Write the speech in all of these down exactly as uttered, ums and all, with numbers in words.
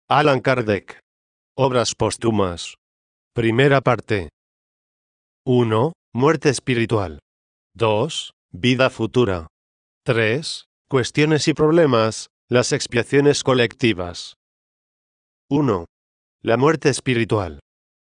Allan Kardec. Obras póstumas. Primera parte. uno. Muerte espiritual. dos. Vida futura. tres. Cuestiones y problemas, las expiaciones colectivas. uno. La muerte espiritual.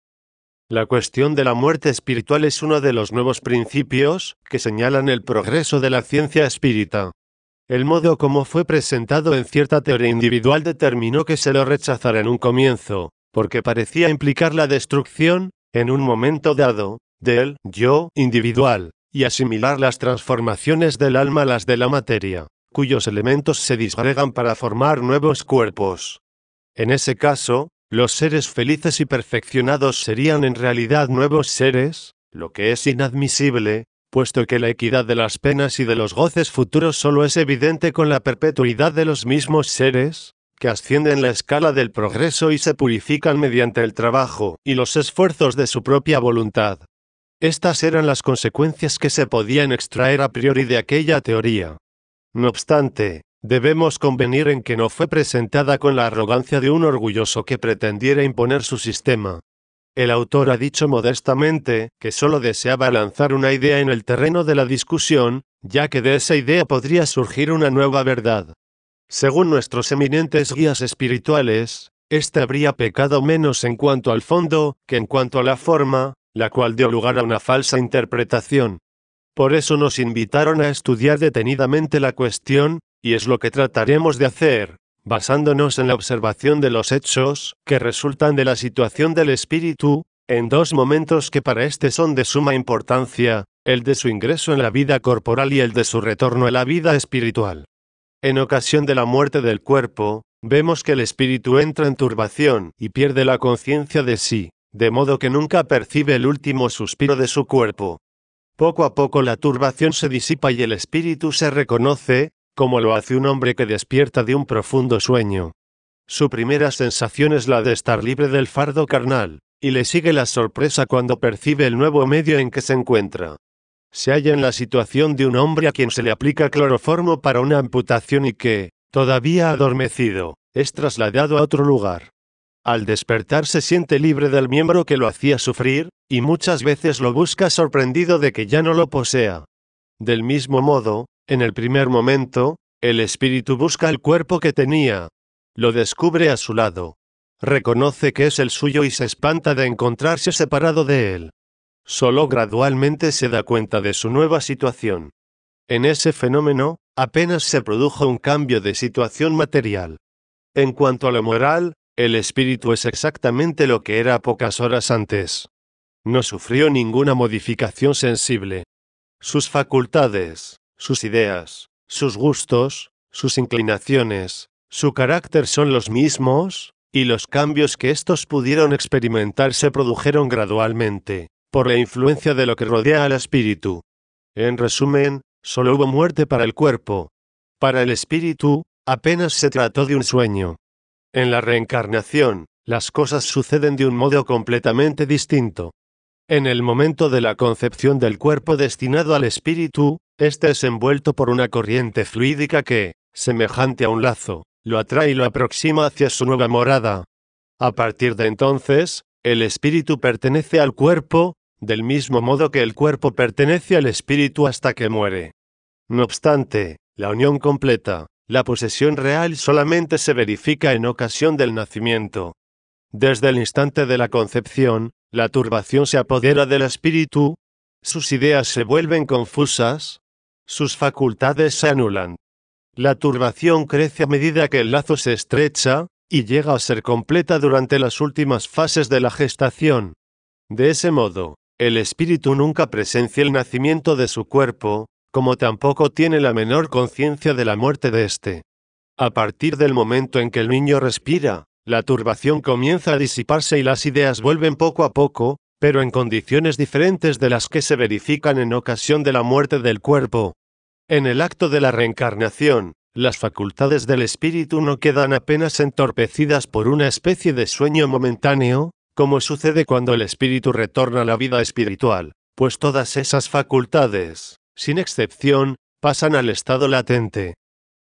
La cuestión de la muerte espiritual es uno de los nuevos principios que señalan el progreso de la ciencia espírita. El modo como fue presentado en cierta teoría individual determinó que se lo rechazara en un comienzo, porque parecía implicar la destrucción, en un momento dado, del yo individual, y asimilar las transformaciones del alma a las de la materia, cuyos elementos se disgregan para formar nuevos cuerpos. En ese caso, los seres felices y perfeccionados serían en realidad nuevos seres, lo que es inadmisible, puesto que la equidad de las penas y de los goces futuros solo es evidente con la perpetuidad de los mismos seres, que ascienden la escala del progreso y se purifican mediante el trabajo y los esfuerzos de su propia voluntad. Estas eran las consecuencias que se podían extraer a priori de aquella teoría. No obstante, debemos convenir en que no fue presentada con la arrogancia de un orgulloso que pretendiera imponer su sistema. El autor ha dicho modestamente que solo deseaba lanzar una idea en el terreno de la discusión, ya que de esa idea podría surgir una nueva verdad. Según nuestros eminentes guías espirituales, éste habría pecado menos en cuanto al fondo que en cuanto a la forma, la cual dio lugar a una falsa interpretación. Por eso nos invitaron a estudiar detenidamente la cuestión, y es lo que trataremos de hacer, basándonos en la observación de los hechos que resultan de la situación del espíritu, en dos momentos que para éste son de suma importancia, el de su ingreso en la vida corporal y el de su retorno a la vida espiritual. En ocasión de la muerte del cuerpo, vemos que el espíritu entra en turbación y pierde la conciencia de sí, de modo que nunca percibe el último suspiro de su cuerpo. Poco a poco la turbación se disipa y el espíritu se reconoce, como lo hace un hombre que despierta de un profundo sueño. Su primera sensación es la de estar libre del fardo carnal, y le sigue la sorpresa cuando percibe el nuevo medio en que se encuentra. Se halla en la situación de un hombre a quien se le aplica cloroformo para una amputación y que, todavía adormecido, es trasladado a otro lugar. Al despertar se siente libre del miembro que lo hacía sufrir, y muchas veces lo busca sorprendido de que ya no lo posea. Del mismo modo, en el primer momento, el espíritu busca el cuerpo que tenía. Lo descubre a su lado. Reconoce que es el suyo y se espanta de encontrarse separado de él. Solo gradualmente se da cuenta de su nueva situación. En ese fenómeno, apenas se produjo un cambio de situación material. En cuanto a lo moral, el espíritu es exactamente lo que era pocas horas antes. No sufrió ninguna modificación sensible. Sus facultades, sus ideas, sus gustos, sus inclinaciones, su carácter son los mismos, y los cambios que éstos pudieron experimentar se produjeron gradualmente, por la influencia de lo que rodea al espíritu. En resumen, solo hubo muerte para el cuerpo. Para el espíritu, apenas se trató de un sueño. En la reencarnación, las cosas suceden de un modo completamente distinto. En el momento de la concepción del cuerpo destinado al espíritu, éste es envuelto por una corriente fluídica que, semejante a un lazo, lo atrae y lo aproxima hacia su nueva morada. A partir de entonces, el espíritu pertenece al cuerpo, del mismo modo que el cuerpo pertenece al espíritu hasta que muere. No obstante, la unión completa, la posesión real solamente se verifica en ocasión del nacimiento. Desde el instante de la concepción, la turbación se apodera del espíritu, sus ideas se vuelven confusas, sus facultades se anulan. La turbación crece a medida que el lazo se estrecha, y llega a ser completa durante las últimas fases de la gestación. De ese modo, el espíritu nunca presencia el nacimiento de su cuerpo, como tampoco tiene la menor conciencia de la muerte de éste. A partir del momento en que el niño respira, la turbación comienza a disiparse y las ideas vuelven poco a poco, pero en condiciones diferentes de las que se verifican en ocasión de la muerte del cuerpo. En el acto de la reencarnación, las facultades del espíritu no quedan apenas entorpecidas por una especie de sueño momentáneo, como sucede cuando el espíritu retorna a la vida espiritual, pues todas esas facultades, sin excepción, pasan al estado latente.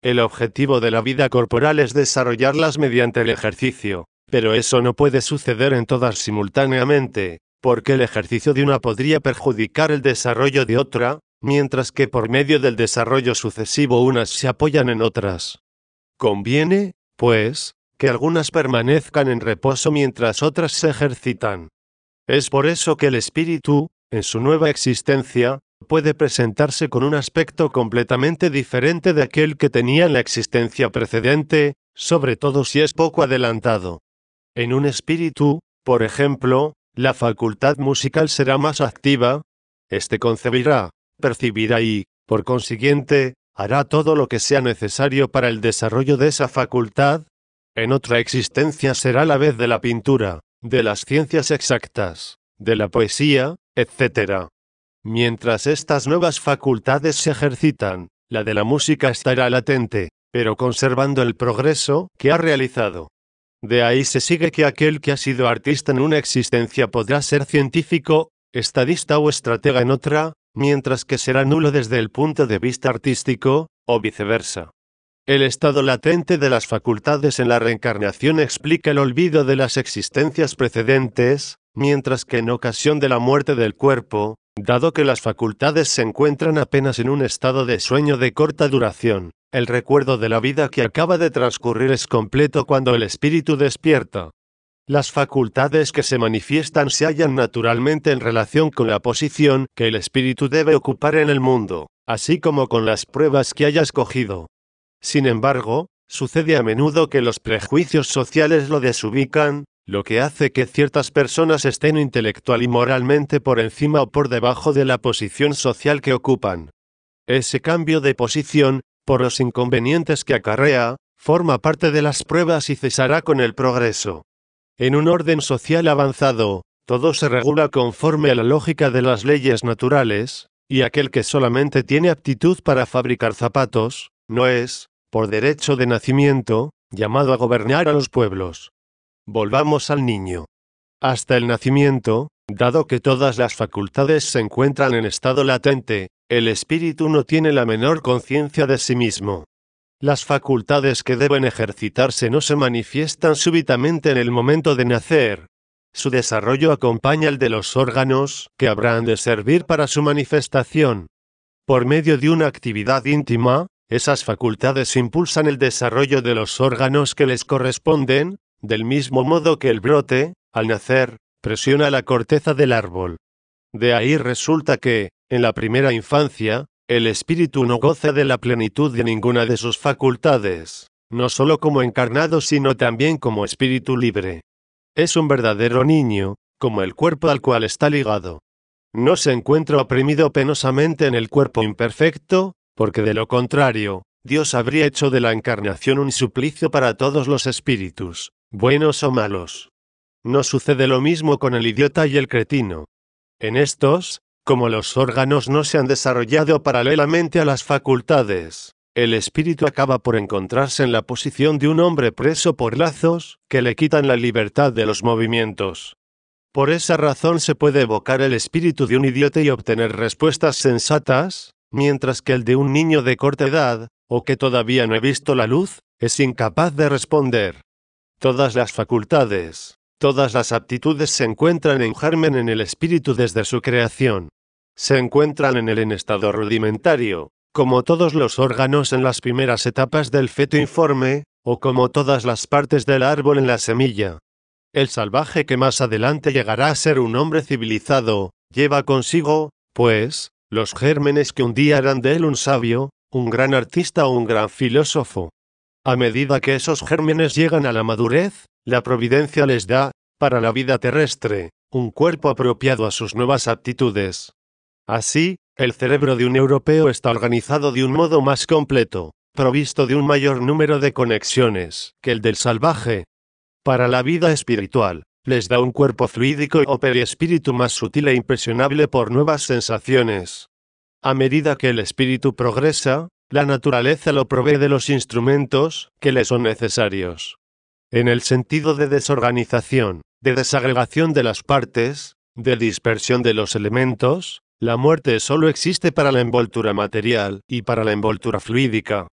El objetivo de la vida corporal es desarrollarlas mediante el ejercicio, pero eso no puede suceder en todas simultáneamente, porque el ejercicio de una podría perjudicar el desarrollo de otra, mientras que por medio del desarrollo sucesivo unas se apoyan en otras. Conviene, pues, que algunas permanezcan en reposo mientras otras se ejercitan. Es por eso que el espíritu, en su nueva existencia, puede presentarse con un aspecto completamente diferente de aquel que tenía en la existencia precedente, sobre todo si es poco adelantado. En un espíritu, por ejemplo, la facultad musical será más activa, éste concebirá, percibirá y, por consiguiente, hará todo lo que sea necesario para el desarrollo de esa facultad. En otra existencia será la vez de la pintura, de las ciencias exactas, de la poesía, etcétera. Mientras estas nuevas facultades se ejercitan, la de la música estará latente, pero conservando el progreso que ha realizado. De ahí se sigue que aquel que ha sido artista en una existencia podrá ser científico, estadista o estratega en otra, mientras que será nulo desde el punto de vista artístico, o viceversa. El estado latente de las facultades en la reencarnación explica el olvido de las existencias precedentes, mientras que en ocasión de la muerte del cuerpo, dado que las facultades se encuentran apenas en un estado de sueño de corta duración, el recuerdo de la vida que acaba de transcurrir es completo cuando el espíritu despierta. Las facultades que se manifiestan se hallan naturalmente en relación con la posición que el espíritu debe ocupar en el mundo, así como con las pruebas que haya escogido. Sin embargo, sucede a menudo que los prejuicios sociales lo desubican, lo que hace que ciertas personas estén intelectual y moralmente por encima o por debajo de la posición social que ocupan. Ese cambio de posición, por los inconvenientes que acarrea, forma parte de las pruebas y cesará con el progreso. En un orden social avanzado, todo se regula conforme a la lógica de las leyes naturales, y aquel que solamente tiene aptitud para fabricar zapatos, no es, por derecho de nacimiento, llamado a gobernar a los pueblos. Volvamos al niño. Hasta el nacimiento, dado que todas las facultades se encuentran en estado latente, el espíritu no tiene la menor conciencia de sí mismo. Las facultades que deben ejercitarse no se manifiestan súbitamente en el momento de nacer. Su desarrollo acompaña el de los órganos que habrán de servir para su manifestación. Por medio de una actividad íntima, esas facultades impulsan el desarrollo de los órganos que les corresponden, del mismo modo que el brote, al nacer, presiona la corteza del árbol. De ahí resulta que, en la primera infancia, el espíritu no goza de la plenitud de ninguna de sus facultades, no solo como encarnado sino también como espíritu libre. Es un verdadero niño, como el cuerpo al cual está ligado. No se encuentra oprimido penosamente en el cuerpo imperfecto, porque de lo contrario, Dios habría hecho de la encarnación un suplicio para todos los espíritus, buenos o malos. No sucede lo mismo con el idiota y el cretino. En estos, como los órganos no se han desarrollado paralelamente a las facultades, el espíritu acaba por encontrarse en la posición de un hombre preso por lazos que le quitan la libertad de los movimientos. Por esa razón se puede evocar el espíritu de un idiota y obtener respuestas sensatas, mientras que el de un niño de corta edad, o que todavía no ha visto la luz, es incapaz de responder. Todas las facultades, todas las aptitudes se encuentran en germen en el espíritu desde su creación. Se encuentran en él en estado rudimentario, como todos los órganos en las primeras etapas del feto informe, o como todas las partes del árbol en la semilla. El salvaje que más adelante llegará a ser un hombre civilizado, lleva consigo, pues, los gérmenes que un día harán de él un sabio, un gran artista o un gran filósofo. A medida que esos gérmenes llegan a la madurez, la providencia les da, para la vida terrestre, un cuerpo apropiado a sus nuevas aptitudes. Así, el cerebro de un europeo está organizado de un modo más completo, provisto de un mayor número de conexiones que el del salvaje. Para la vida espiritual, les da un cuerpo fluídico o periespíritu más sutil e impresionable por nuevas sensaciones. A medida que el espíritu progresa, la naturaleza lo provee de los instrumentos que le son necesarios. En el sentido de desorganización, de desagregación de las partes, de dispersión de los elementos, la muerte solo existe para la envoltura material y para la envoltura fluídica.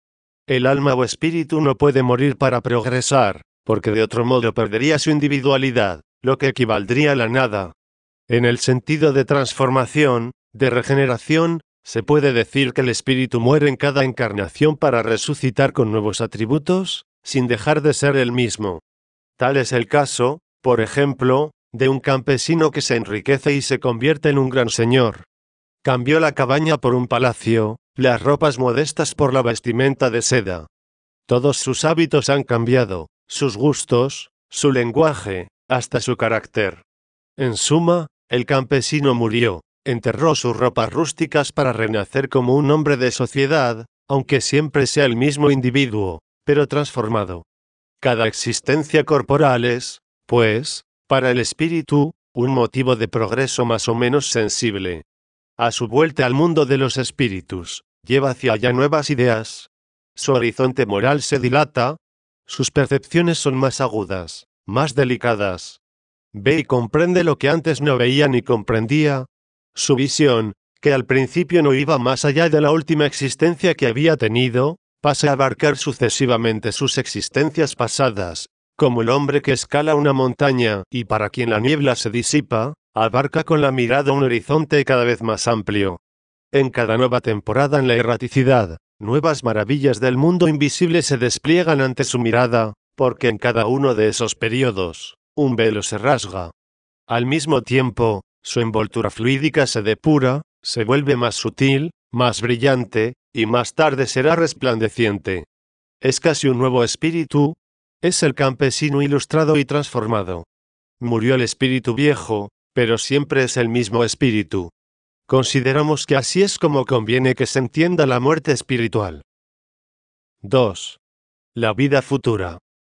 El alma o espíritu no puede morir para progresar, porque de otro modo perdería su individualidad, lo que equivaldría a la nada. En el sentido de transformación, de regeneración, se puede decir que el espíritu muere en cada encarnación para resucitar con nuevos atributos, sin dejar de ser el mismo. Tal es el caso, por ejemplo, de un campesino que se enriquece y se convierte en un gran señor. Cambió la cabaña por un palacio, las ropas modestas por la vestimenta de seda. Todos sus hábitos han cambiado, sus gustos, su lenguaje, hasta su carácter. En suma, el campesino murió, enterró sus ropas rústicas para renacer como un hombre de sociedad, aunque siempre sea el mismo individuo, pero transformado. Cada existencia corporal es, pues, para el espíritu, un motivo de progreso más o menos sensible. A su vuelta al mundo de los espíritus, lleva hacia allá nuevas ideas. Su horizonte moral se dilata, sus percepciones son más agudas, más delicadas. Ve y comprende lo que antes no veía ni comprendía. Su visión, que al principio no iba más allá de la última existencia que había tenido, pasa a abarcar sucesivamente sus existencias pasadas, como el hombre que escala una montaña y para quien la niebla se disipa, abarca con la mirada un horizonte cada vez más amplio. En cada nueva temporada en la erraticidad, nuevas maravillas del mundo invisible se despliegan ante su mirada, porque en cada uno de esos periodos, un velo se rasga. Al mismo tiempo, su envoltura fluídica se depura, se vuelve más sutil, más brillante, y más tarde será resplandeciente. Es casi un nuevo espíritu, es el campesino ilustrado y transformado. Murió el espíritu viejo, pero siempre es el mismo espíritu. Consideramos que así es como conviene que se entienda la muerte espiritual. dos. La vida futura.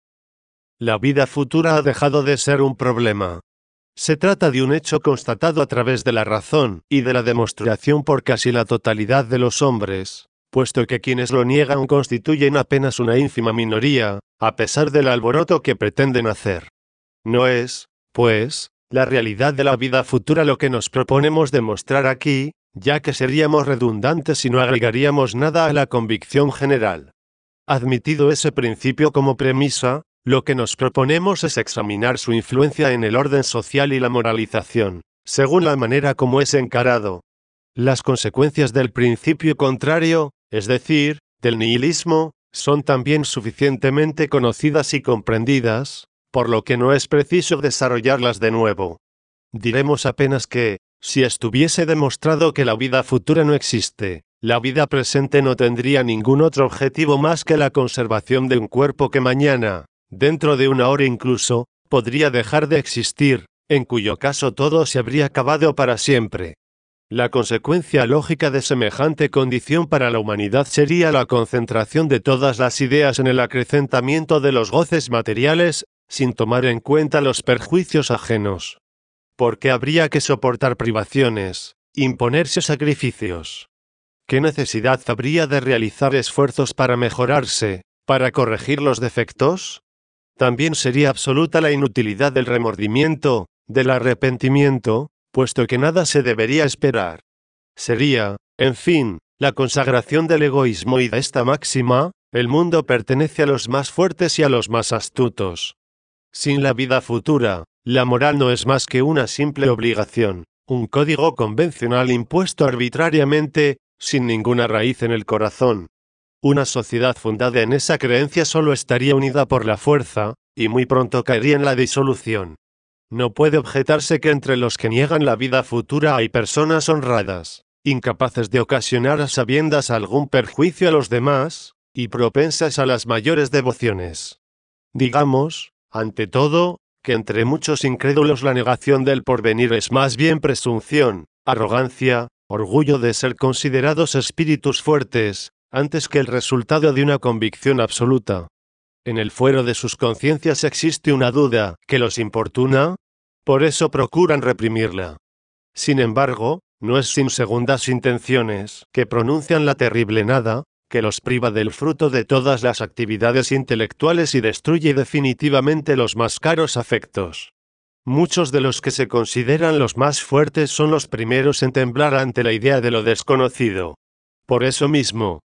La vida futura ha dejado de ser un problema. Se trata de un hecho constatado a través de la razón y de la demostración por casi la totalidad de los hombres, puesto que quienes lo niegan constituyen apenas una ínfima minoría, a pesar del alboroto que pretenden hacer. No es, pues, la realidad de la vida futura lo que nos proponemos demostrar aquí, ya que seríamos redundantes y no agregaríamos nada a la convicción general. Admitido ese principio como premisa, lo que nos proponemos es examinar su influencia en el orden social y la moralización, según la manera como es encarado. Las consecuencias del principio contrario, es decir, del nihilismo, son también suficientemente conocidas y comprendidas, por lo que no es preciso desarrollarlas de nuevo. Diremos apenas que, si estuviese demostrado que la vida futura no existe, la vida presente no tendría ningún otro objetivo más que la conservación de un cuerpo que mañana, dentro de una hora incluso, podría dejar de existir, en cuyo caso todo se habría acabado para siempre. La consecuencia lógica de semejante condición para la humanidad sería la concentración de todas las ideas en el acrecentamiento de los goces materiales, sin tomar en cuenta los perjuicios ajenos. Porque habría que soportar privaciones, imponerse sacrificios. ¿Qué necesidad habría de realizar esfuerzos para mejorarse, para corregir los defectos? También sería absoluta la inutilidad del remordimiento, del arrepentimiento, puesto que nada se debería esperar. Sería, en fin, la consagración del egoísmo y de esta máxima, el mundo pertenece a los más fuertes y a los más astutos. Sin la vida futura, la moral no es más que una simple obligación, un código convencional impuesto arbitrariamente, sin ninguna raíz en el corazón. Una sociedad fundada en esa creencia solo estaría unida por la fuerza, y muy pronto caería en la disolución. No puede objetarse que entre los que niegan la vida futura hay personas honradas, incapaces de ocasionar a sabiendas algún perjuicio a los demás, y propensas a las mayores devociones. Digamos, ante todo, que entre muchos incrédulos la negación del porvenir es más bien presunción, arrogancia, orgullo de ser considerados espíritus fuertes, antes que el resultado de una convicción absoluta. En el fuero de sus conciencias existe una duda que los importuna, por eso procuran reprimirla. Sin embargo, no es sin segundas intenciones que pronuncian la terrible nada, que los priva del fruto de todas las actividades intelectuales y destruye definitivamente los más caros afectos. Muchos de los que se consideran los más fuertes son los primeros en temblar ante la idea de lo desconocido. Por eso mismo,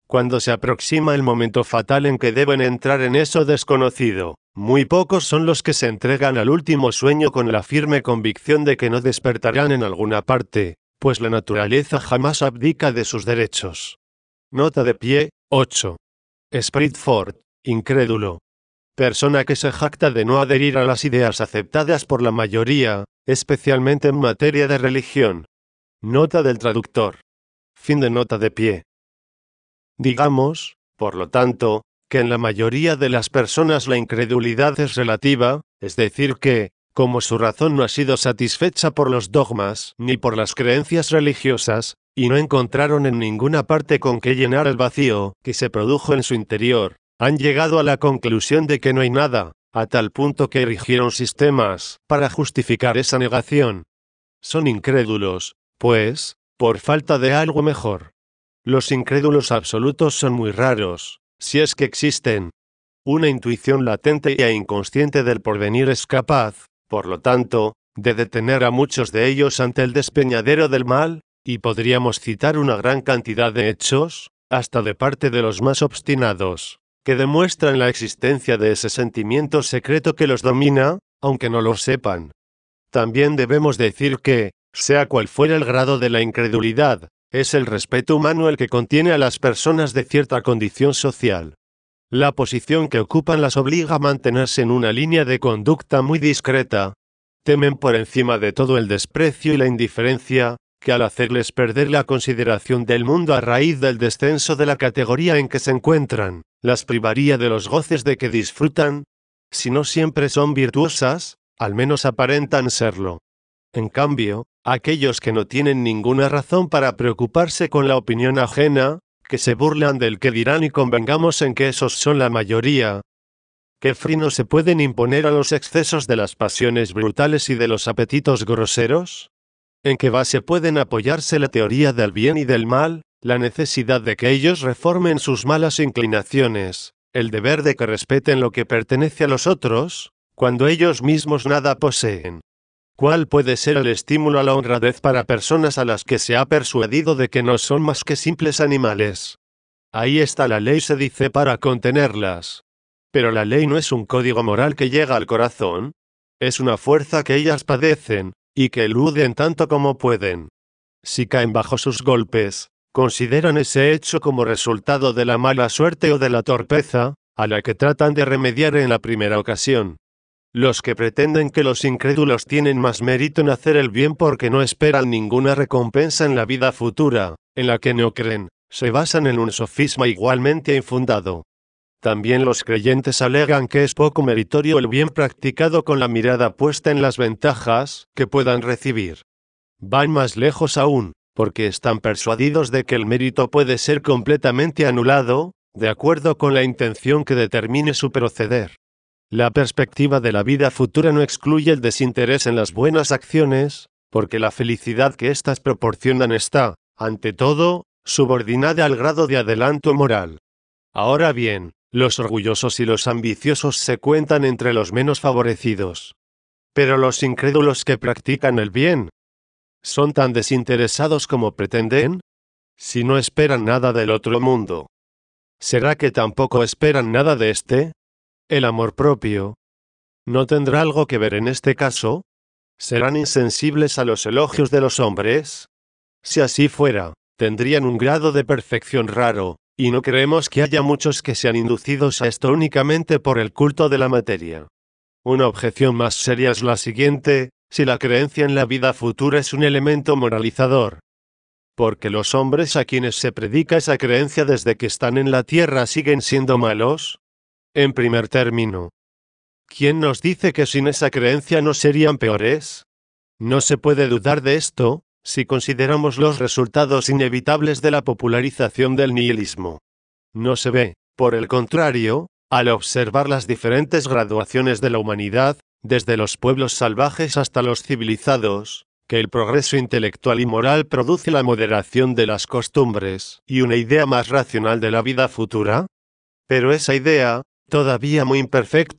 Cuando se aproxima el momento fatal en que deben entrar en eso desconocido, muy pocos son los que se entregan al último sueño con la firme convicción de que no despertarán en alguna parte, pues la naturaleza jamás abdica de sus derechos. Nota de pie, ocho. Spritford, incrédulo. Persona que se jacta de no adherir a las ideas aceptadas por la mayoría, especialmente en materia de religión. Nota del traductor. Fin de nota de pie. Digamos, por lo tanto, que en la mayoría de las personas la incredulidad es relativa, es decir que, como su razón no ha sido satisfecha por los dogmas ni por las creencias religiosas, y no encontraron en ninguna parte con qué llenar el vacío que se produjo en su interior, han llegado a la conclusión de que no hay nada, a tal punto que erigieron sistemas para justificar esa negación. Son incrédulos, pues, por falta de algo mejor. Los incrédulos absolutos son muy raros, si es que existen. Una intuición latente e inconsciente del porvenir es capaz, por lo tanto, de detener a muchos de ellos ante el despeñadero del mal, y podríamos citar una gran cantidad de hechos, hasta de parte de los más obstinados, que demuestran la existencia de ese sentimiento secreto que los domina, aunque no lo sepan. También debemos decir que, sea cual fuera el grado de la incredulidad, es el respeto humano el que contiene a las personas de cierta condición social. La posición que ocupan las obliga a mantenerse en una línea de conducta muy discreta. Temen por encima de todo el desprecio y la indiferencia, que al hacerles perder la consideración del mundo a raíz del descenso de la categoría en que se encuentran, las privaría de los goces de que disfrutan. Si no siempre son virtuosas, al menos aparentan serlo. En cambio, aquellos que no tienen ninguna razón para preocuparse con la opinión ajena, que se burlan del que dirán y convengamos en que esos son la mayoría. ¿Qué freno se pueden imponer a los excesos de las pasiones brutales y de los apetitos groseros? ¿En qué base pueden apoyarse la teoría del bien y del mal, la necesidad de que ellos reformen sus malas inclinaciones, el deber de que respeten lo que pertenece a los otros, cuando ellos mismos nada poseen? ¿Cuál puede ser el estímulo a la honradez para personas a las que se ha persuadido de que no son más que simples animales? Ahí está la ley, se dice, para contenerlas. Pero la ley no es un código moral que llega al corazón. Es una fuerza que ellas padecen, y que eluden tanto como pueden. Si caen bajo sus golpes, consideran ese hecho como resultado de la mala suerte o de la torpeza, a la que tratan de remediar en la primera ocasión. Los que pretenden que los incrédulos tienen más mérito en hacer el bien porque no esperan ninguna recompensa en la vida futura, en la que no creen, se basan en un sofisma igualmente infundado. También los creyentes alegan que es poco meritorio el bien practicado con la mirada puesta en las ventajas que puedan recibir. Van más lejos aún, porque están persuadidos de que el mérito puede ser completamente anulado, de acuerdo con la intención que determine su proceder. La perspectiva de la vida futura no excluye el desinterés en las buenas acciones, porque la felicidad que éstas proporcionan está, ante todo, subordinada al grado de adelanto moral. Ahora bien, los orgullosos y los ambiciosos se cuentan entre los menos favorecidos. Pero los incrédulos que practican el bien, ¿son tan desinteresados como pretenden? Si no esperan nada del otro mundo, ¿será que tampoco esperan nada de este? ¿El amor propio no tendrá algo que ver en este caso? ¿Serán insensibles a los elogios de los hombres? Si así fuera, tendrían un grado de perfección raro, y no creemos que haya muchos que sean inducidos a esto únicamente por el culto de la materia. Una objeción más seria es la siguiente: si la creencia en la vida futura es un elemento moralizador, ¿porque los hombres a quienes se predica esa creencia desde que están en la tierra siguen siendo malos? En primer término, ¿quién nos dice que sin esa creencia no serían peores? No se puede dudar de esto, si consideramos los resultados inevitables de la popularización del nihilismo. No se ve, por el contrario, al observar las diferentes graduaciones de la humanidad, desde los pueblos salvajes hasta los civilizados, que el progreso intelectual y moral produce la moderación de las costumbres y una idea más racional de la vida futura. Pero esa idea, todavía muy imperfecta,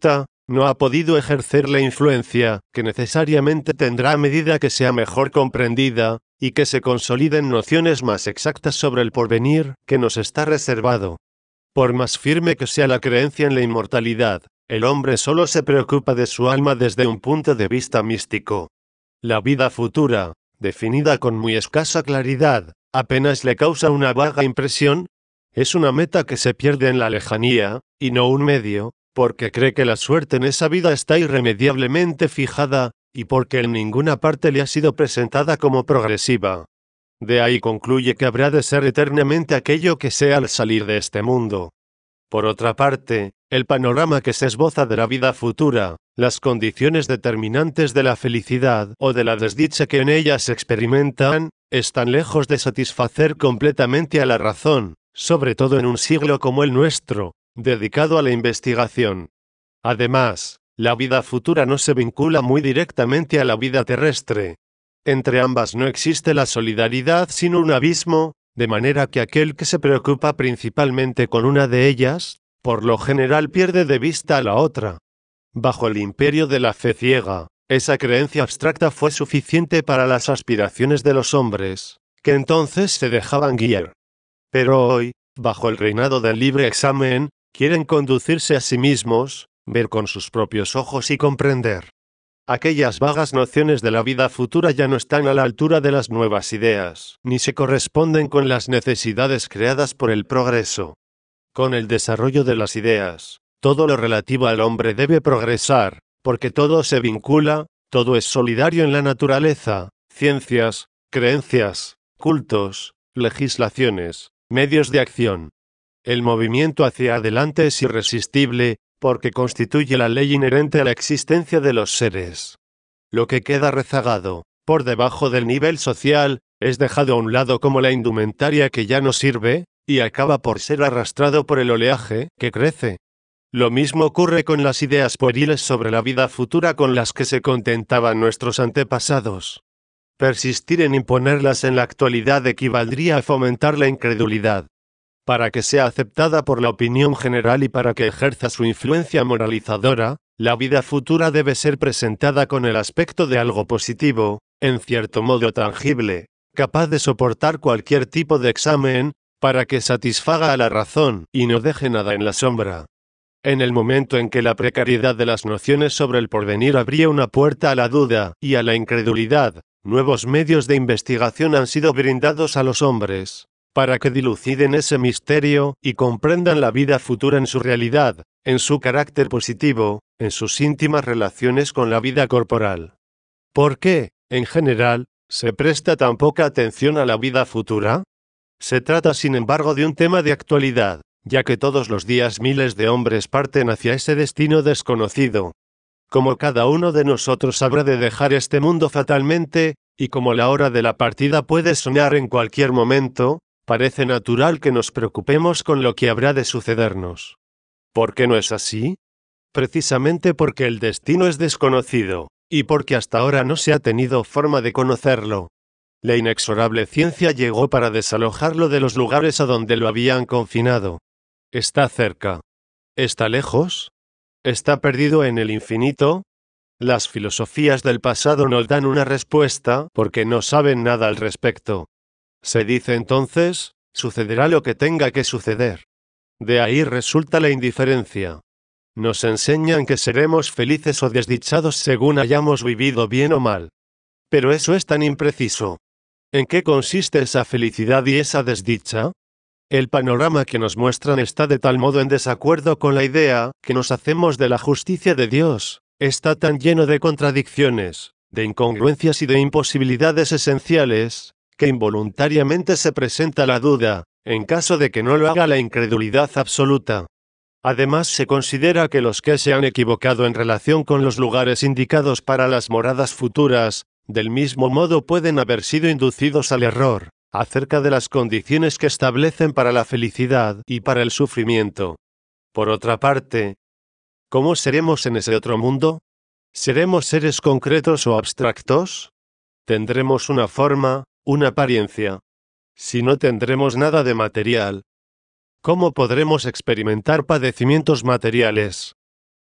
no ha podido ejercer la influencia que necesariamente tendrá a medida que sea mejor comprendida, y que se consoliden nociones más exactas sobre el porvenir que nos está reservado. Por más firme que sea la creencia en la inmortalidad, el hombre solo se preocupa de su alma desde un punto de vista místico. La vida futura, definida con muy escasa claridad, apenas le causa una vaga impresión. Es una meta que se pierde en la lejanía, y no un medio, porque cree que la suerte en esa vida está irremediablemente fijada, y porque en ninguna parte le ha sido presentada como progresiva. De ahí concluye que habrá de ser eternamente aquello que sea al salir de este mundo. Por otra parte, el panorama que se esboza de la vida futura, las condiciones determinantes de la felicidad o de la desdicha que en ella se experimentan, están lejos de satisfacer completamente a la razón, sobre todo en un siglo como el nuestro, dedicado a la investigación. Además, la vida futura no se vincula muy directamente a la vida terrestre. Entre ambas no existe la solidaridad sino un abismo, de manera que aquel que se preocupa principalmente con una de ellas, por lo general pierde de vista a la otra. Bajo el imperio de la fe ciega, esa creencia abstracta fue suficiente para las aspiraciones de los hombres, que entonces se dejaban guiar. Pero hoy, bajo el reinado del libre examen, quieren conducirse a sí mismos, ver con sus propios ojos y comprender. Aquellas vagas nociones de la vida futura ya no están a la altura de las nuevas ideas, ni se corresponden con las necesidades creadas por el progreso. Con el desarrollo de las ideas, todo lo relativo al hombre debe progresar, porque todo se vincula, todo es solidario en la naturaleza, ciencias, creencias, cultos, legislaciones, medios de acción. El movimiento hacia adelante es irresistible, porque constituye la ley inherente a la existencia de los seres. Lo que queda rezagado, por debajo del nivel social, es dejado a un lado como la indumentaria que ya no sirve, y acaba por ser arrastrado por el oleaje que crece. Lo mismo ocurre con las ideas pueriles sobre la vida futura con las que se contentaban nuestros antepasados. Persistir en imponerlas en la actualidad equivaldría a fomentar la incredulidad. Para que sea aceptada por la opinión general y para que ejerza su influencia moralizadora, la vida futura debe ser presentada con el aspecto de algo positivo, en cierto modo tangible, capaz de soportar cualquier tipo de examen, para que satisfaga a la razón y no deje nada en la sombra. En el momento en que la precariedad de las nociones sobre el porvenir abría una puerta a la duda y a la incredulidad, nuevos medios de investigación han sido brindados a los hombres, para que diluciden ese misterio y comprendan la vida futura en su realidad, en su carácter positivo, en sus íntimas relaciones con la vida corporal. ¿Por qué, en general, se presta tan poca atención a la vida futura? Se trata, sin embargo, de un tema de actualidad, ya que todos los días miles de hombres parten hacia ese destino desconocido. Como cada uno de nosotros habrá de dejar este mundo fatalmente, y como la hora de la partida puede sonar en cualquier momento, parece natural que nos preocupemos con lo que habrá de sucedernos. ¿Por qué no es así? Precisamente porque el destino es desconocido, y porque hasta ahora no se ha tenido forma de conocerlo. La inexorable ciencia llegó para desalojarlo de los lugares a donde lo habían confinado. ¿Está cerca? ¿Está lejos? ¿Está perdido en el infinito? Las filosofías del pasado nos dan una respuesta porque no saben nada al respecto. Se dice entonces, sucederá lo que tenga que suceder. De ahí resulta la indiferencia. Nos enseñan que seremos felices o desdichados según hayamos vivido bien o mal. Pero eso es tan impreciso. ¿En qué consiste esa felicidad y esa desdicha? El panorama que nos muestran está de tal modo en desacuerdo con la idea que nos hacemos de la justicia de Dios, está tan lleno de contradicciones, de incongruencias y de imposibilidades esenciales, que involuntariamente se presenta la duda, en caso de que no lo haga la incredulidad absoluta. Además se considera que los que se han equivocado en relación con los lugares indicados para las moradas futuras, del mismo modo pueden haber sido inducidos al error, acerca de las condiciones que establecen para la felicidad y para el sufrimiento. Por otra parte, ¿cómo seremos en ese otro mundo? ¿Seremos seres concretos o abstractos? ¿Tendremos una forma, una apariencia? Si no tendremos nada de material, ¿cómo podremos experimentar padecimientos materiales?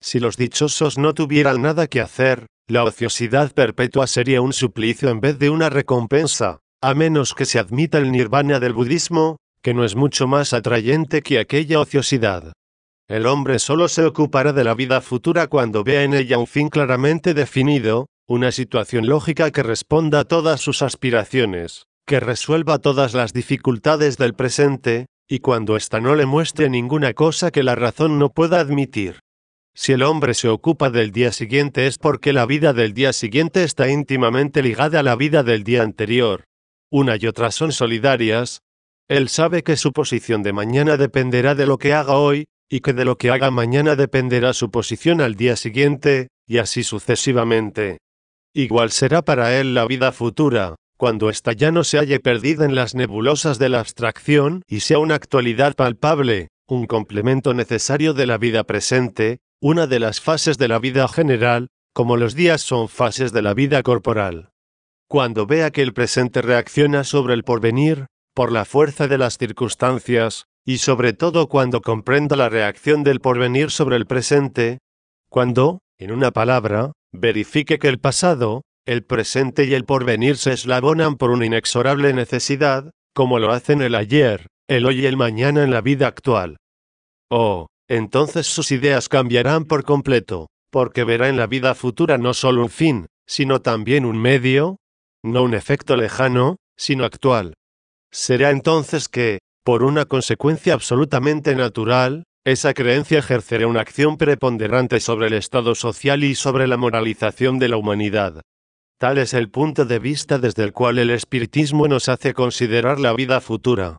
Si los dichosos no tuvieran nada que hacer, la ociosidad perpetua sería un suplicio en vez de una recompensa, a menos que se admita el nirvana del budismo, que no es mucho más atrayente que aquella ociosidad. El hombre solo se ocupará de la vida futura cuando vea en ella un fin claramente definido, una situación lógica que responda a todas sus aspiraciones, que resuelva todas las dificultades del presente, y cuando ésta no le muestre ninguna cosa que la razón no pueda admitir. Si el hombre se ocupa del día siguiente es porque la vida del día siguiente está íntimamente ligada a la vida del día anterior. Una y otra son solidarias. Él sabe que su posición de mañana dependerá de lo que haga hoy, y que de lo que haga mañana dependerá su posición al día siguiente, y así sucesivamente. Igual será para él la vida futura, cuando ésta ya no se halle perdida en las nebulosas de la abstracción y sea una actualidad palpable, un complemento necesario de la vida presente, una de las fases de la vida general, como los días son fases de la vida corporal. Cuando vea que el presente reacciona sobre el porvenir, por la fuerza de las circunstancias, y sobre todo cuando comprenda la reacción del porvenir sobre el presente, cuando, en una palabra, verifique que el pasado, el presente y el porvenir se eslabonan por una inexorable necesidad, como lo hacen el ayer, el hoy y el mañana en la vida actual. Oh, entonces sus ideas cambiarán por completo, porque verá en la vida futura no solo un fin, sino también un medio, no un efecto lejano, sino actual. Será entonces que, por una consecuencia absolutamente natural, esa creencia ejercerá una acción preponderante sobre el estado social y sobre la moralización de la humanidad. Tal es el punto de vista desde el cual el espiritismo nos hace considerar la vida futura.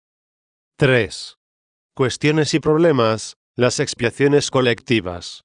tres. Cuestiones y problemas, las expiaciones colectivas.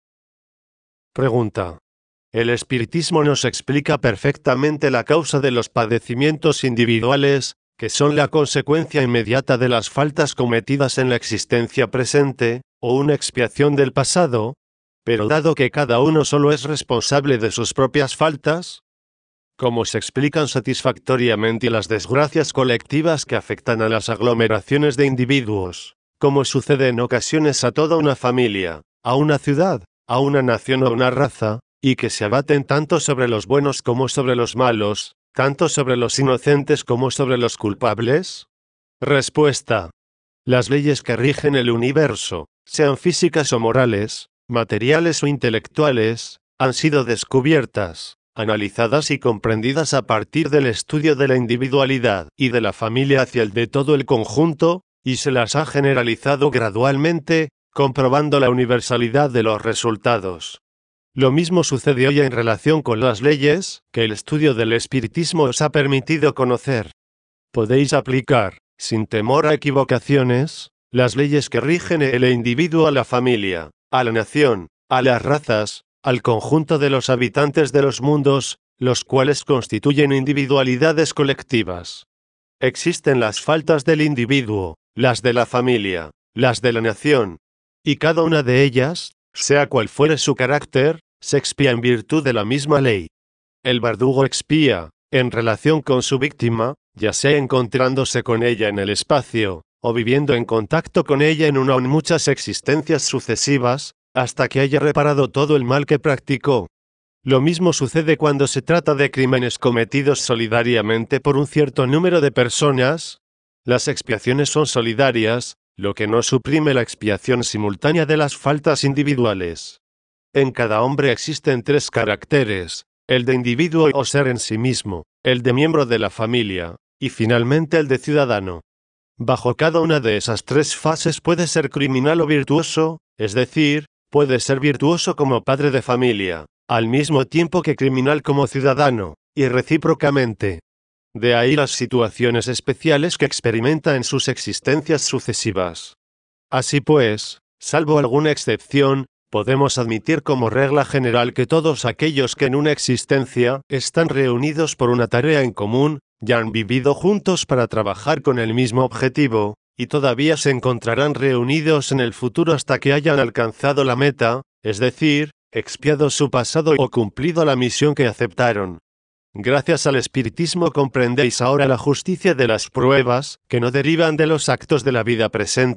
Pregunta. El espiritismo nos explica perfectamente la causa de los padecimientos individuales, que son la consecuencia inmediata de las faltas cometidas en la existencia presente, o una expiación del pasado, pero dado que cada uno solo es responsable de sus propias faltas, ¿cómo se explican satisfactoriamente las desgracias colectivas que afectan a las aglomeraciones de individuos, como sucede en ocasiones a toda una familia, a una ciudad, a una nación o a una raza, y que se abaten tanto sobre los buenos como sobre los malos, tanto sobre los inocentes como sobre los culpables? Respuesta. Las leyes que rigen el universo, sean físicas o morales, materiales o intelectuales, han sido descubiertas, analizadas y comprendidas a partir del estudio de la individualidad y de la familia hacia el de todo el conjunto, y se las ha generalizado gradualmente, comprobando la universalidad de los resultados. Lo mismo sucede hoy en relación con las leyes, que el estudio del espiritismo os ha permitido conocer. Podéis aplicar, sin temor a equivocaciones, las leyes que rigen el individuo a la familia, a la nación, a las razas, al conjunto de los habitantes de los mundos, los cuales constituyen individualidades colectivas. Existen las faltas del individuo, las de la familia, las de la nación, y cada una de ellas, sea cual fuere su carácter, se expía en virtud de la misma ley. El verdugo expía, en relación con su víctima, ya sea encontrándose con ella en el espacio, o viviendo en contacto con ella en una o en muchas existencias sucesivas, hasta que haya reparado todo el mal que practicó. Lo mismo sucede cuando se trata de crímenes cometidos solidariamente por un cierto número de personas. Las expiaciones son solidarias, lo que no suprime la expiación simultánea de las faltas individuales. En cada hombre existen tres caracteres, el de individuo o ser en sí mismo, el de miembro de la familia, y finalmente el de ciudadano. Bajo cada una de esas tres fases puede ser criminal o virtuoso, es decir, puede ser virtuoso como padre de familia, al mismo tiempo que criminal como ciudadano, y recíprocamente. De ahí las situaciones especiales que experimenta en sus existencias sucesivas. Así pues, salvo alguna excepción, podemos admitir como regla general que todos aquellos que en una existencia están reunidos por una tarea en común, ya han vivido juntos para trabajar con el mismo objetivo, y todavía se encontrarán reunidos en el futuro hasta que hayan alcanzado la meta, es decir, expiado su pasado o cumplido la misión que aceptaron. Gracias al espiritismo comprendéis ahora la justicia de las pruebas, que no derivan de los actos de la vida presente,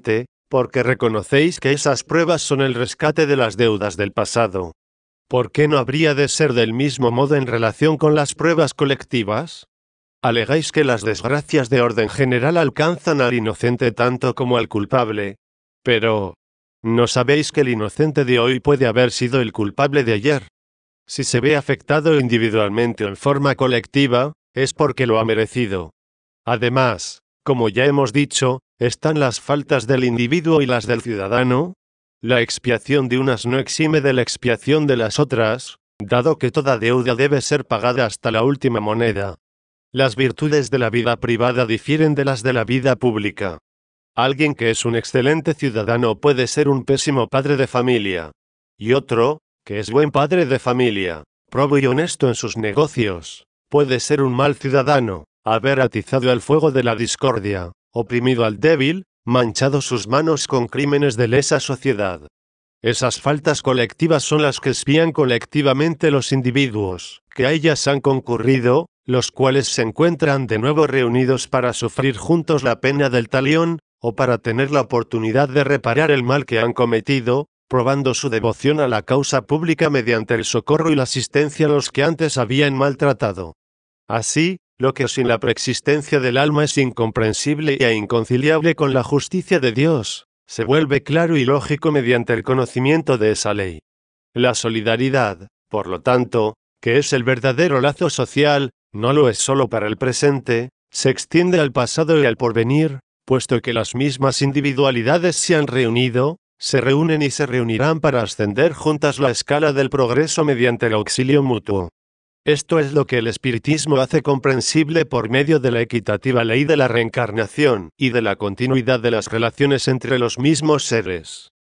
porque reconocéis que esas pruebas son el rescate de las deudas del pasado. ¿Por qué no habría de ser del mismo modo en relación con las pruebas colectivas? Alegáis que las desgracias de orden general alcanzan al inocente tanto como al culpable. Pero, ¿no sabéis que el inocente de hoy puede haber sido el culpable de ayer? Si se ve afectado individualmente o en forma colectiva, es porque lo ha merecido. Además, como ya hemos dicho, están las faltas del individuo y las del ciudadano. La expiación de unas no exime de la expiación de las otras, dado que toda deuda debe ser pagada hasta la última moneda. Las virtudes de la vida privada difieren de las de la vida pública. Alguien que es un excelente ciudadano puede ser un pésimo padre de familia. Y otro, que es buen padre de familia, probo y honesto en sus negocios, puede ser un mal ciudadano, haber atizado el fuego de la discordia, oprimido al débil, manchado sus manos con crímenes de lesa sociedad. Esas faltas colectivas son las que expían colectivamente los individuos, que a ellas han concurrido, los cuales se encuentran de nuevo reunidos para sufrir juntos la pena del talión, o para tener la oportunidad de reparar el mal que han cometido, probando su devoción a la causa pública mediante el socorro y la asistencia a los que antes habían maltratado. Así, lo que sin la preexistencia del alma es incomprensible e inconciliable con la justicia de Dios, se vuelve claro y lógico mediante el conocimiento de esa ley. La solidaridad, por lo tanto, que es el verdadero lazo social, no lo es solo para el presente, se extiende al pasado y al porvenir, puesto que las mismas individualidades se han reunido, se reúnen y se reunirán para ascender juntas la escala del progreso mediante el auxilio mutuo. Esto es lo que el espiritismo hace comprensible por medio de la equitativa ley de la reencarnación y de la continuidad de las relaciones entre los mismos seres.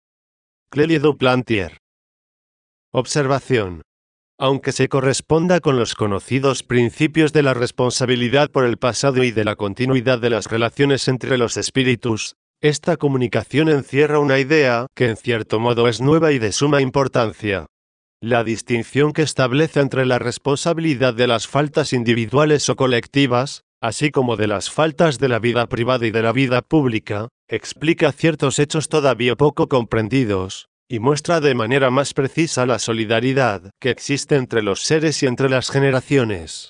Clélie du Plantier. Observación. Aunque se corresponda con los conocidos principios de la responsabilidad por el pasado y de la continuidad de las relaciones entre los espíritus, esta comunicación encierra una idea que en cierto modo es nueva y de suma importancia. La distinción que establece entre la responsabilidad de las faltas individuales o colectivas, así como de las faltas de la vida privada y de la vida pública, explica ciertos hechos todavía poco comprendidos, y muestra de manera más precisa la solidaridad que existe entre los seres y entre las generaciones.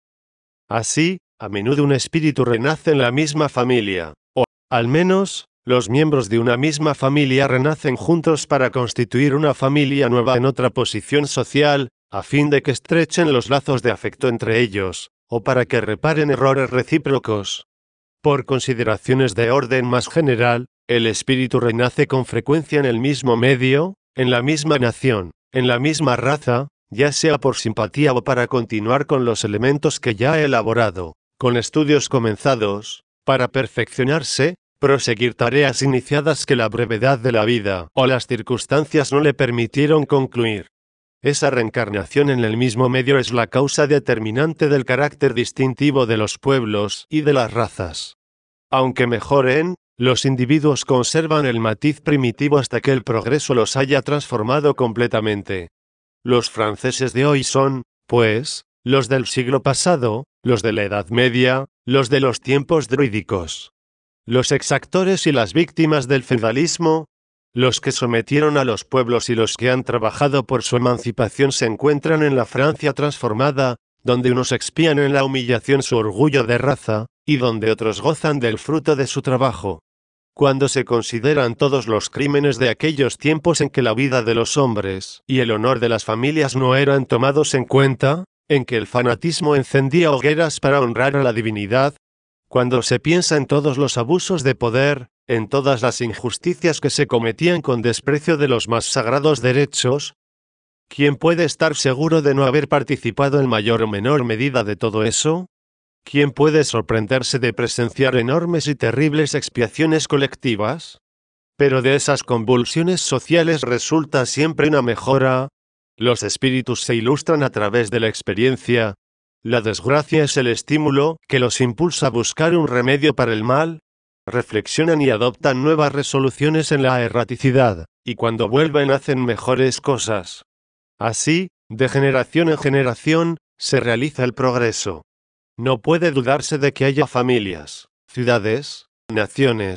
Así, a menudo un espíritu renace en la misma familia, o, al menos, los miembros de una misma familia renacen juntos para constituir una familia nueva en otra posición social, a fin de que estrechen los lazos de afecto entre ellos, o para que reparen errores recíprocos. Por consideraciones de orden más general, el espíritu renace con frecuencia en el mismo medio, en la misma nación, en la misma raza, ya sea por simpatía o para continuar con los elementos que ya ha elaborado, con estudios comenzados, para perfeccionarse, proseguir tareas iniciadas que la brevedad de la vida o las circunstancias no le permitieron concluir. Esa reencarnación en el mismo medio es la causa determinante del carácter distintivo de los pueblos y de las razas. Aunque mejoren, los individuos conservan el matiz primitivo hasta que el progreso los haya transformado completamente. Los franceses de hoy son, pues, los del siglo pasado, los de la Edad Media, los de los tiempos druídicos. Los exactores y las víctimas del feudalismo, los que sometieron a los pueblos y los que han trabajado por su emancipación se encuentran en la Francia transformada, donde unos expían en la humillación su orgullo de raza, y donde otros gozan del fruto de su trabajo. Cuando se consideran todos los crímenes de aquellos tiempos en que la vida de los hombres y el honor de las familias no eran tomados en cuenta, en que el fanatismo encendía hogueras para honrar a la divinidad, cuando se piensa en todos los abusos de poder, en todas las injusticias que se cometían con desprecio de los más sagrados derechos, ¿quién puede estar seguro de no haber participado en mayor o menor medida de todo eso? ¿Quién puede sorprenderse de presenciar enormes y terribles expiaciones colectivas? Pero de esas convulsiones sociales resulta siempre una mejora. Los espíritus se ilustran a través de la experiencia. La desgracia es el estímulo que los impulsa a buscar un remedio para el mal. Reflexionan y adoptan nuevas resoluciones en la erraticidad, y cuando vuelven hacen mejores cosas. Así, de generación en generación, se realiza el progreso. No puede dudarse de que haya familias, ciudades, naciones,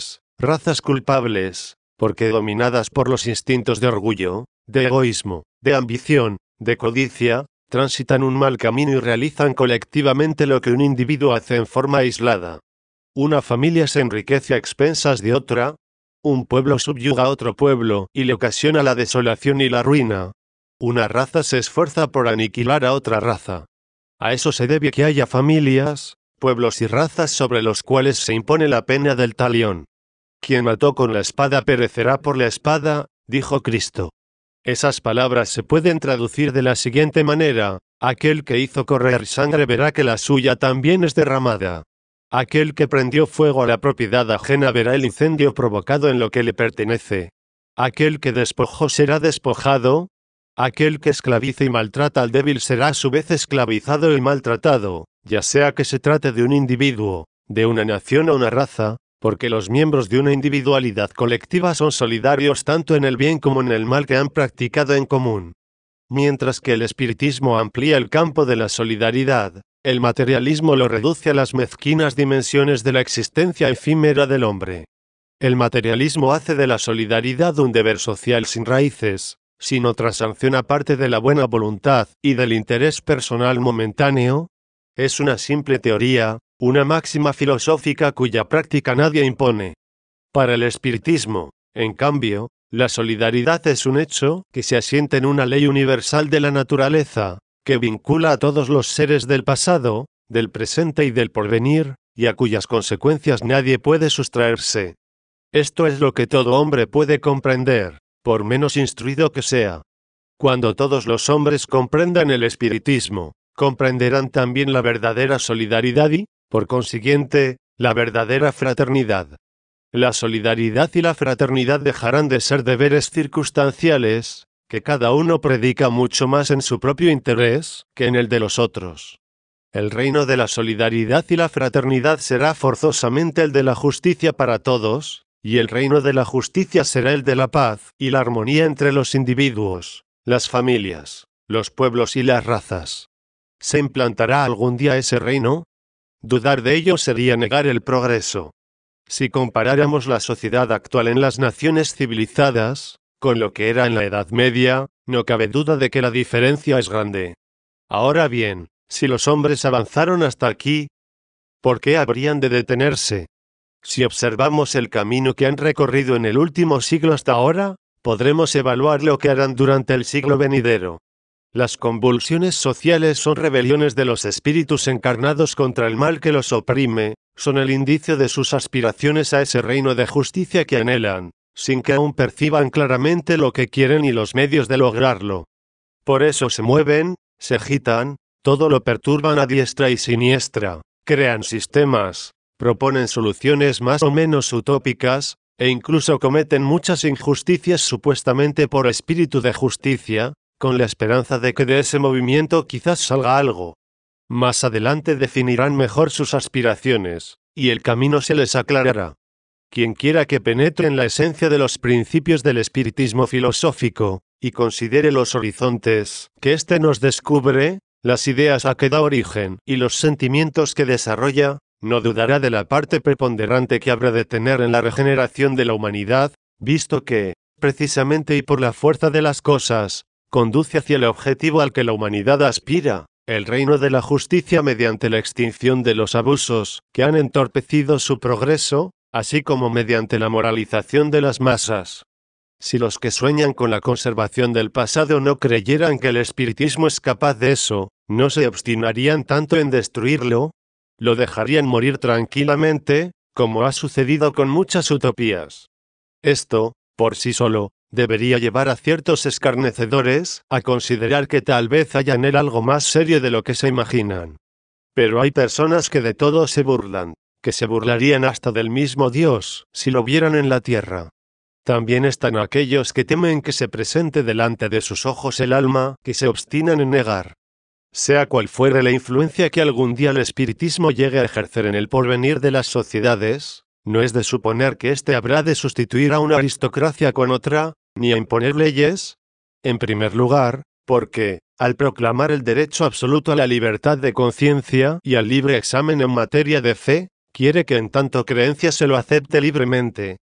razas culpables, porque dominadas por los instintos de orgullo, de egoísmo, de ambición, de codicia, transitan un mal camino y realizan colectivamente lo que un individuo hace en forma aislada. Una familia se enriquece a expensas de otra, un pueblo subyuga a otro pueblo y le ocasiona la desolación y la ruina. Una raza se esfuerza por aniquilar a otra raza. A eso se debe que haya familias, pueblos y razas sobre los cuales se impone la pena del talión. Quien mató con la espada perecerá por la espada, dijo Cristo. Esas palabras se pueden traducir de la siguiente manera: aquel que hizo correr sangre verá que la suya también es derramada. Aquel que prendió fuego a la propiedad ajena verá el incendio provocado en lo que le pertenece. Aquel que despojó será despojado. Aquel que esclaviza y maltrata al débil será a su vez esclavizado y maltratado, ya sea que se trate de un individuo, de una nación o una raza, porque los miembros de una individualidad colectiva son solidarios tanto en el bien como en el mal que han practicado en común. Mientras que el espiritismo amplía el campo de la solidaridad, el materialismo lo reduce a las mezquinas dimensiones de la existencia efímera del hombre. El materialismo hace de la solidaridad un deber social sin raíces, sin otra sanción aparte de la buena voluntad y del interés personal momentáneo. Es una simple teoría, una máxima filosófica cuya práctica nadie impone. Para el espiritismo, en cambio, la solidaridad es un hecho que se asienta en una ley universal de la naturaleza, que vincula a todos los seres del pasado, del presente y del porvenir, y a cuyas consecuencias nadie puede sustraerse. Esto es lo que todo hombre puede comprender, por menos instruido que sea. Cuando todos los hombres comprendan el espiritismo, comprenderán también la verdadera solidaridad y, por consiguiente, la verdadera fraternidad. La solidaridad y la fraternidad dejarán de ser deberes circunstanciales, que cada uno predica mucho más en su propio interés que en el de los otros. El reino de la solidaridad y la fraternidad será forzosamente el de la justicia para todos, y el reino de la justicia será el de la paz y la armonía entre los individuos, las familias, los pueblos y las razas. ¿Se implantará algún día ese reino? Dudar de ello sería negar el progreso. Si comparáramos la sociedad actual en las naciones civilizadas con lo que era en la Edad Media, no cabe duda de que la diferencia es grande. Ahora bien, si los hombres avanzaron hasta aquí, ¿por qué habrían de detenerse? Si observamos el camino que han recorrido en el último siglo hasta ahora, podremos evaluar lo que harán durante el siglo venidero. Las convulsiones sociales son rebeliones de los espíritus encarnados contra el mal que los oprime, son el indicio de sus aspiraciones a ese reino de justicia que anhelan, sin que aún perciban claramente lo que quieren y los medios de lograrlo. Por eso se mueven, se agitan, todo lo perturban a diestra y siniestra, crean sistemas, proponen soluciones más o menos utópicas, e incluso cometen muchas injusticias supuestamente por espíritu de justicia, con la esperanza de que de ese movimiento quizás salga algo. Más adelante definirán mejor sus aspiraciones, y el camino se les aclarará. Quien quiera que penetre en la esencia de los principios del espiritismo filosófico, y considere los horizontes que éste nos descubre, las ideas a que da origen y los sentimientos que desarrolla, no dudará de la parte preponderante que habrá de tener en la regeneración de la humanidad, visto que, precisamente y por la fuerza de las cosas, conduce hacia el objetivo al que la humanidad aspira, el reino de la justicia mediante la extinción de los abusos que han entorpecido su progreso, así como mediante la moralización de las masas. Si los que sueñan con la conservación del pasado no creyeran que el espiritismo es capaz de eso, no se obstinarían tanto en destruirlo, lo dejarían morir tranquilamente, como ha sucedido con muchas utopías. Esto, por sí solo, debería llevar a ciertos escarnecedores a considerar que tal vez haya en él algo más serio de lo que se imaginan. Pero hay personas que de todo se burlan, que se burlarían hasta del mismo Dios, si lo vieran en la tierra. También están aquellos que temen que se presente delante de sus ojos el alma que se obstinan en negar. Sea cual fuere la influencia que algún día el espiritismo llegue a ejercer en el porvenir de las sociedades, no es de suponer que éste habrá de sustituir a una aristocracia con otra, ni a imponer leyes. En primer lugar, porque, al proclamar el derecho absoluto a la libertad de conciencia y al libre examen en materia de fe, quiere que en tanto creencia se lo acepte libremente,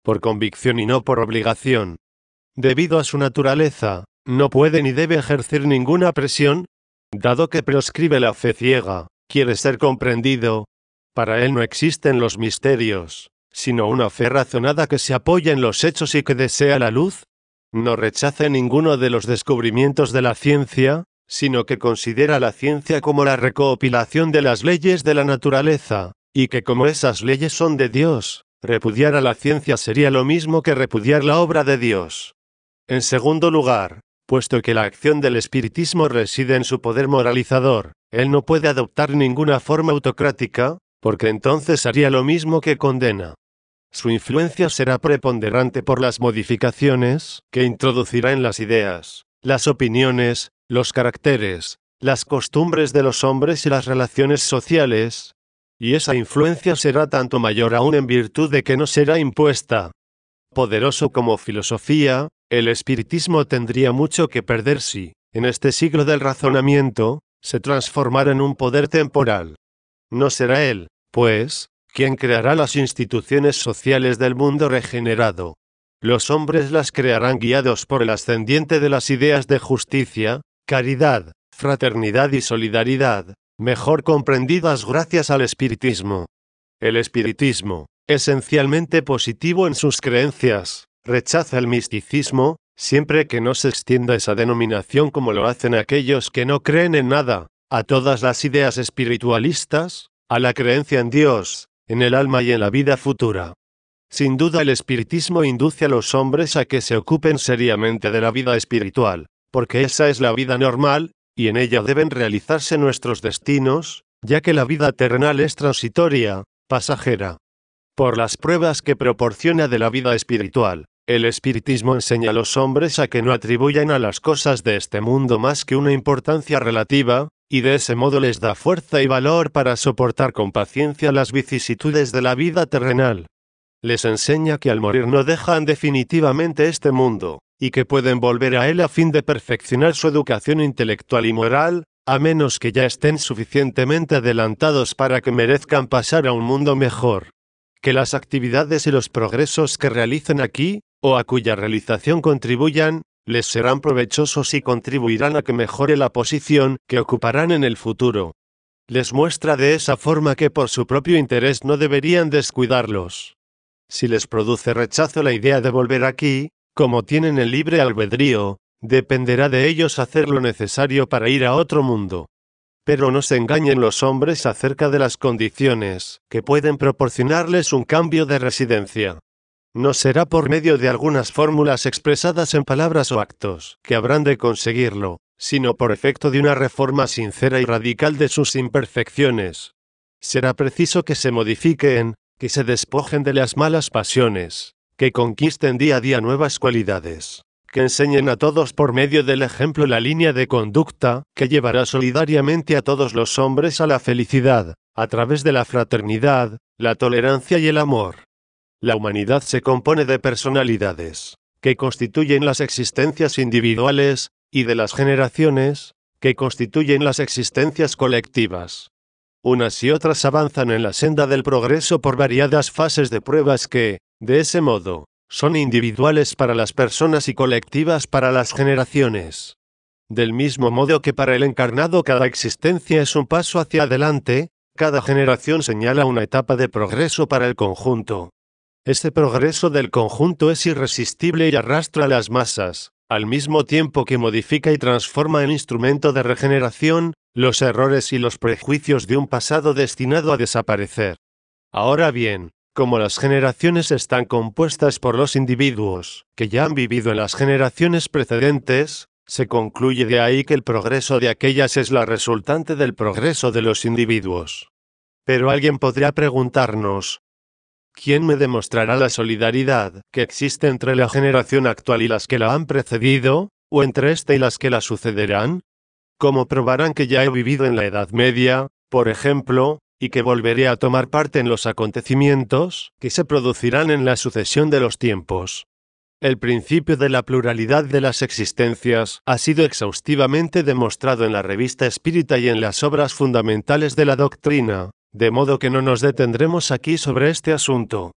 por convicción y no por obligación. Debido a su naturaleza, no puede ni debe ejercer ninguna presión, dado que proscribe la fe ciega, quiere ser comprendido. Para él no existen los misterios, sino una fe razonada que se apoya en los hechos y que desea la luz. No rechaza ninguno de los descubrimientos de la ciencia, sino que considera la ciencia como la recopilación de las leyes de la naturaleza, y que como esas leyes son de Dios, repudiar a la ciencia sería lo mismo que repudiar la obra de Dios. En segundo lugar, puesto que la acción del espiritismo reside en su poder moralizador, él no puede adoptar ninguna forma autocrática, porque entonces haría lo mismo que condena. Su influencia será preponderante por las modificaciones que introducirá en las ideas, las opiniones, los caracteres, las costumbres de los hombres y las relaciones sociales, y esa influencia será tanto mayor aún en virtud de que no será impuesta. Poderoso como filosofía, el espiritismo tendría mucho que perder si, en este siglo del razonamiento, se transformara en un poder temporal. No será él, pues, quien creará las instituciones sociales del mundo regenerado. Los hombres las crearán guiados por el ascendiente de las ideas de justicia, caridad, fraternidad y solidaridad, mejor comprendidas gracias al espiritismo. El espiritismo, esencialmente positivo en sus creencias, rechaza el misticismo, siempre que no se extienda esa denominación como lo hacen aquellos que no creen en nada, a todas las ideas espiritualistas, a la creencia en Dios, en el alma y en la vida futura. Sin duda el espiritismo induce a los hombres a que se ocupen seriamente de la vida espiritual, porque esa es la vida normal, y en ella deben realizarse nuestros destinos, ya que la vida terrenal es transitoria, pasajera. Por las pruebas que proporciona de la vida espiritual, el espiritismo enseña a los hombres a que no atribuyan a las cosas de este mundo más que una importancia relativa, y de ese modo les da fuerza y valor para soportar con paciencia las vicisitudes de la vida terrenal. Les enseña que al morir no dejan definitivamente este mundo, y que pueden volver a él a fin de perfeccionar su educación intelectual y moral, a menos que ya estén suficientemente adelantados para que merezcan pasar a un mundo mejor. Que las actividades y los progresos que realicen aquí, o a cuya realización contribuyan, les serán provechosos y contribuirán a que mejore la posición que ocuparán en el futuro. Les muestra de esa forma que por su propio interés no deberían descuidarlos. Si les produce rechazo la idea de volver aquí, como tienen el libre albedrío, dependerá de ellos hacer lo necesario para ir a otro mundo. Pero no se engañen los hombres acerca de las condiciones que pueden proporcionarles un cambio de residencia. No será por medio de algunas fórmulas expresadas en palabras o actos que habrán de conseguirlo, sino por efecto de una reforma sincera y radical de sus imperfecciones. Será preciso que se modifiquen, que se despojen de las malas pasiones, que conquisten día a día nuevas cualidades, que enseñen a todos por medio del ejemplo la línea de conducta que llevará solidariamente a todos los hombres a la felicidad, a través de la fraternidad, la tolerancia y el amor. La humanidad se compone de personalidades, que constituyen las existencias individuales, y de las generaciones, que constituyen las existencias colectivas. Unas y otras avanzan en la senda del progreso por variadas fases de pruebas que, de ese modo, son individuales para las personas y colectivas para las generaciones. Del mismo modo que para el encarnado cada existencia es un paso hacia adelante, cada generación señala una etapa de progreso para el conjunto. Este progreso del conjunto es irresistible y arrastra a las masas, al mismo tiempo que modifica y transforma en instrumento de regeneración los errores y los prejuicios de un pasado destinado a desaparecer. Ahora bien, como las generaciones están compuestas por los individuos que ya han vivido en las generaciones precedentes, se concluye de ahí que el progreso de aquellas es la resultante del progreso de los individuos. Pero alguien podría preguntarnos, ¿quién me demostrará la solidaridad que existe entre la generación actual y las que la han precedido, o entre esta y las que la sucederán? ¿Cómo probarán que ya he vivido en la Edad Media, por ejemplo, y que volveré a tomar parte en los acontecimientos que se producirán en la sucesión de los tiempos? El principio de la pluralidad de las existencias ha sido exhaustivamente demostrado en la revista Espírita y en las obras fundamentales de la doctrina, de modo que no nos detendremos aquí sobre este asunto.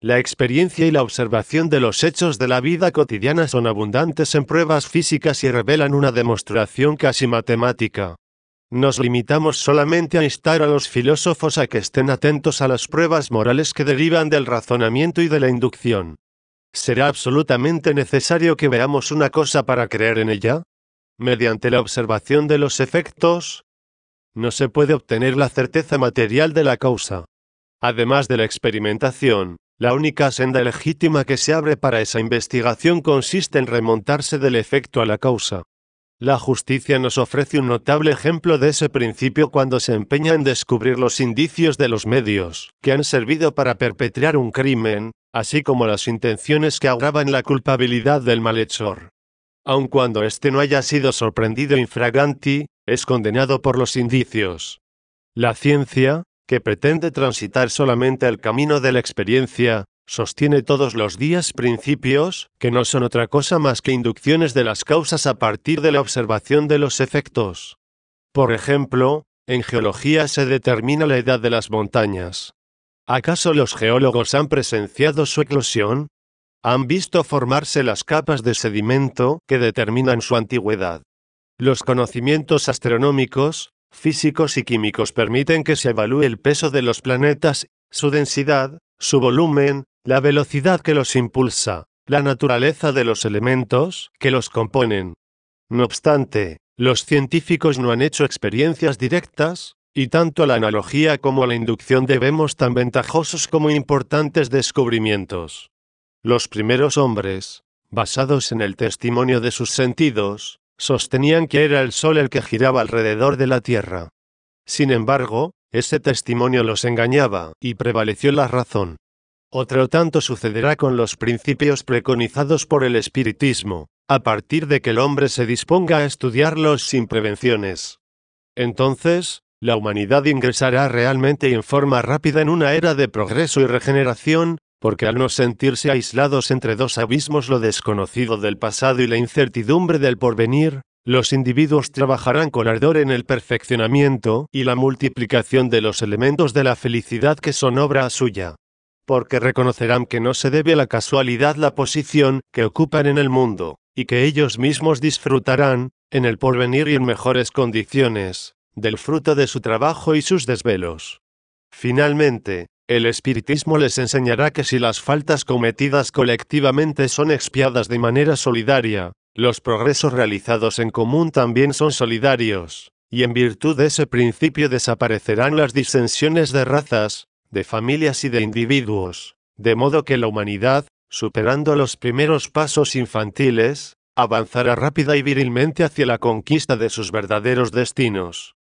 La experiencia y la observación de los hechos de la vida cotidiana son abundantes en pruebas físicas y revelan una demostración casi matemática. Nos limitamos solamente a instar a los filósofos a que estén atentos a las pruebas morales que derivan del razonamiento y de la inducción. ¿Será absolutamente necesario que veamos una cosa para creer en ella? Mediante la observación de los efectos, no se puede obtener la certeza material de la causa. Además de la experimentación, la única senda legítima que se abre para esa investigación consiste en remontarse del efecto a la causa. La justicia nos ofrece un notable ejemplo de ese principio cuando se empeña en descubrir los indicios de los medios que han servido para perpetrar un crimen, así como las intenciones que agravan la culpabilidad del malhechor. Aun cuando éste no haya sido sorprendido infraganti, es condenado por los indicios. La ciencia, que pretende transitar solamente el camino de la experiencia, sostiene todos los días principios, que no son otra cosa más que inducciones de las causas a partir de la observación de los efectos. Por ejemplo, en geología se determina la edad de las montañas. ¿Acaso los geólogos han presenciado su eclosión? ¿Han visto formarse las capas de sedimento que determinan su antigüedad? Los conocimientos astronómicos, físicos y químicos permiten que se evalúe el peso de los planetas, su densidad, su volumen, la velocidad que los impulsa, la naturaleza de los elementos que los componen. No obstante, los científicos no han hecho experiencias directas, y tanto la analogía como la inducción debemos tan ventajosos como importantes descubrimientos. Los primeros hombres, basados en el testimonio de sus sentidos, sostenían que era el Sol el que giraba alrededor de la Tierra. Sin embargo, ese testimonio los engañaba, y prevaleció la razón. Otro tanto sucederá con los principios preconizados por el espiritismo, a partir de que el hombre se disponga a estudiarlos sin prevenciones. Entonces, la humanidad ingresará realmente y en forma rápida en una era de progreso y regeneración, porque al no sentirse aislados entre dos abismos, lo desconocido del pasado y la incertidumbre del porvenir, los individuos trabajarán con ardor en el perfeccionamiento y la multiplicación de los elementos de la felicidad que son obra suya. Porque reconocerán que no se debe a la casualidad la posición que ocupan en el mundo, y que ellos mismos disfrutarán, en el porvenir y en mejores condiciones, del fruto de su trabajo y sus desvelos. Finalmente, el espiritismo les enseñará que si las faltas cometidas colectivamente son expiadas de manera solidaria, los progresos realizados en común también son solidarios, y en virtud de ese principio desaparecerán las disensiones de razas, de familias y de individuos, de modo que la humanidad, superando los primeros pasos infantiles, avanzará rápida y virilmente hacia la conquista de sus verdaderos destinos.